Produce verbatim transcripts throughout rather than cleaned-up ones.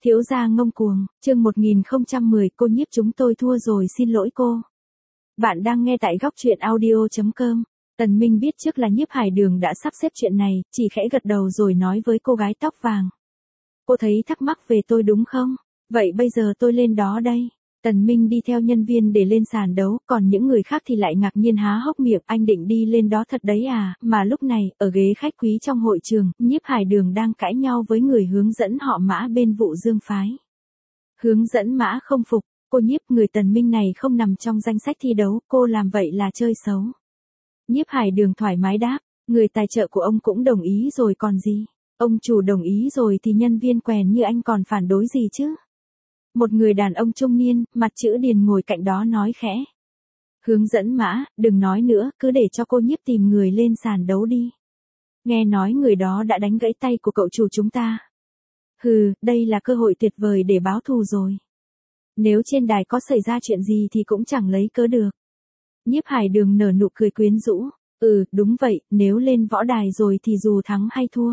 Thiếu gia ngông cuồng, chương một nghìn không trăm mười, cô nhiếp chúng tôi thua rồi, xin lỗi cô. Bạn đang nghe tại góc truyện audio chấm com. Tần Minh biết trước là Nhiếp Hải Đường đã sắp xếp chuyện này, chỉ khẽ gật đầu rồi nói với cô gái tóc vàng. Cô thấy thắc mắc về tôi đúng không? Vậy bây giờ tôi lên đó đây. Tần Minh đi theo nhân viên để lên sàn đấu, còn những người khác thì lại ngạc nhiên há hốc miệng, anh định đi lên đó thật đấy à, mà lúc này, ở ghế khách quý trong hội trường, Nhiếp Hải Đường đang cãi nhau với người hướng dẫn họ Mã bên Vụ Dương phái. Hướng dẫn Mã không phục, cô Nhiếp, người Tần Minh này không nằm trong danh sách thi đấu, cô làm vậy là chơi xấu. Nhiếp Hải Đường thoải mái đáp, người tài trợ của ông cũng đồng ý rồi còn gì, ông chủ đồng ý rồi thì nhân viên quèn như anh còn phản đối gì chứ. Một người đàn ông trung niên, mặt chữ Điền ngồi cạnh đó nói khẽ. Hướng dẫn Mã, đừng nói nữa, cứ để cho cô Nhiếp tìm người lên sàn đấu đi. Nghe nói người đó đã đánh gãy tay của cậu chủ chúng ta. Hừ, đây là cơ hội tuyệt vời để báo thù rồi. Nếu trên đài có xảy ra chuyện gì thì cũng chẳng lấy cớ được. Nhiếp Hải Đường nở nụ cười quyến rũ. Ừ, đúng vậy, nếu lên võ đài rồi thì dù thắng hay thua,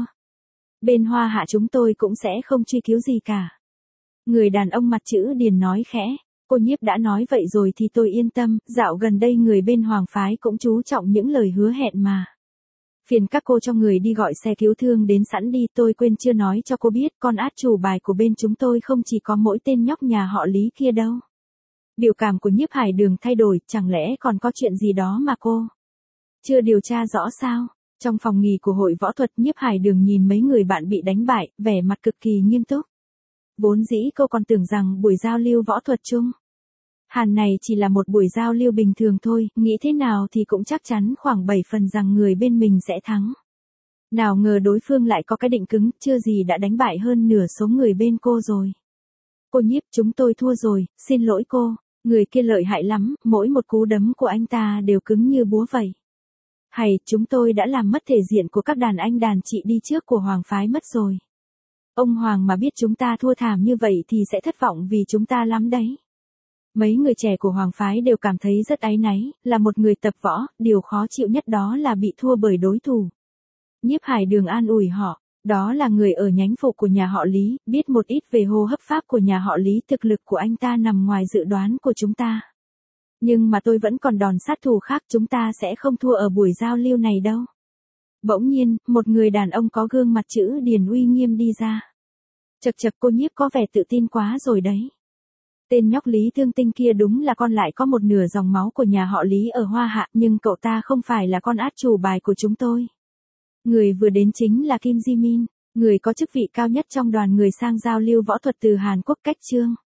bên Hoa Hạ chúng tôi cũng sẽ không truy cứu gì cả. Người đàn ông mặt chữ Điền nói khẽ, cô Nhiếp đã nói vậy rồi thì tôi yên tâm, dạo gần đây người bên Hoàng phái cũng chú trọng những lời hứa hẹn mà. Phiền các cô cho người đi gọi xe cứu thương đến sẵn đi, tôi quên chưa nói cho cô biết, con át chủ bài của bên chúng tôi không chỉ có mỗi tên nhóc nhà họ Lý kia đâu. Biểu cảm của Nhiếp Hải Đường thay đổi, chẳng lẽ còn có chuyện gì đó mà cô chưa điều tra rõ sao? Trong phòng nghỉ của hội võ thuật, Nhiếp Hải Đường nhìn mấy người bạn bị đánh bại, vẻ mặt cực kỳ nghiêm túc. Vốn dĩ cô còn tưởng rằng buổi giao lưu võ thuật chung Hàn này chỉ là một buổi giao lưu bình thường thôi, nghĩ thế nào thì cũng chắc chắn khoảng bảy phần rằng người bên mình sẽ thắng. Nào ngờ đối phương lại có cái định cứng, chưa gì đã đánh bại hơn nửa số người bên cô rồi. Cô Nhiếp, chúng tôi thua rồi, xin lỗi cô, người kia lợi hại lắm, mỗi một cú đấm của anh ta đều cứng như búa vậy. Hay, chúng tôi đã làm mất thể diện của các đàn anh đàn chị đi trước của Hoàng phái mất rồi. Ông Hoàng mà biết chúng ta thua thảm như vậy thì sẽ thất vọng vì chúng ta lắm đấy. Mấy người trẻ của Hoàng phái đều cảm thấy rất áy náy, là một người tập võ, điều khó chịu nhất đó là bị thua bởi đối thủ. Nhiếp Hải Đường an ủi họ, đó là người ở nhánh phụ của nhà họ Lý, biết một ít về hô hấp pháp của nhà họ Lý, thực lực của anh ta nằm ngoài dự đoán của chúng ta. Nhưng mà tôi vẫn còn đòn sát thủ khác, chúng ta sẽ không thua ở buổi giao lưu này đâu. Bỗng nhiên, một người đàn ông có gương mặt chữ Điền uy nghiêm đi ra. Chậc chậc, cô Nhiếp có vẻ tự tin quá rồi đấy. Tên nhóc Lý Thương Tinh kia đúng là con lại có một nửa dòng máu của nhà họ Lý ở Hoa Hạ, nhưng cậu ta không phải là con át chủ bài của chúng tôi. Người vừa đến chính là Kim Ji Min, người có chức vị cao nhất trong đoàn người sang giao lưu võ thuật từ Hàn Quốc cách Trương.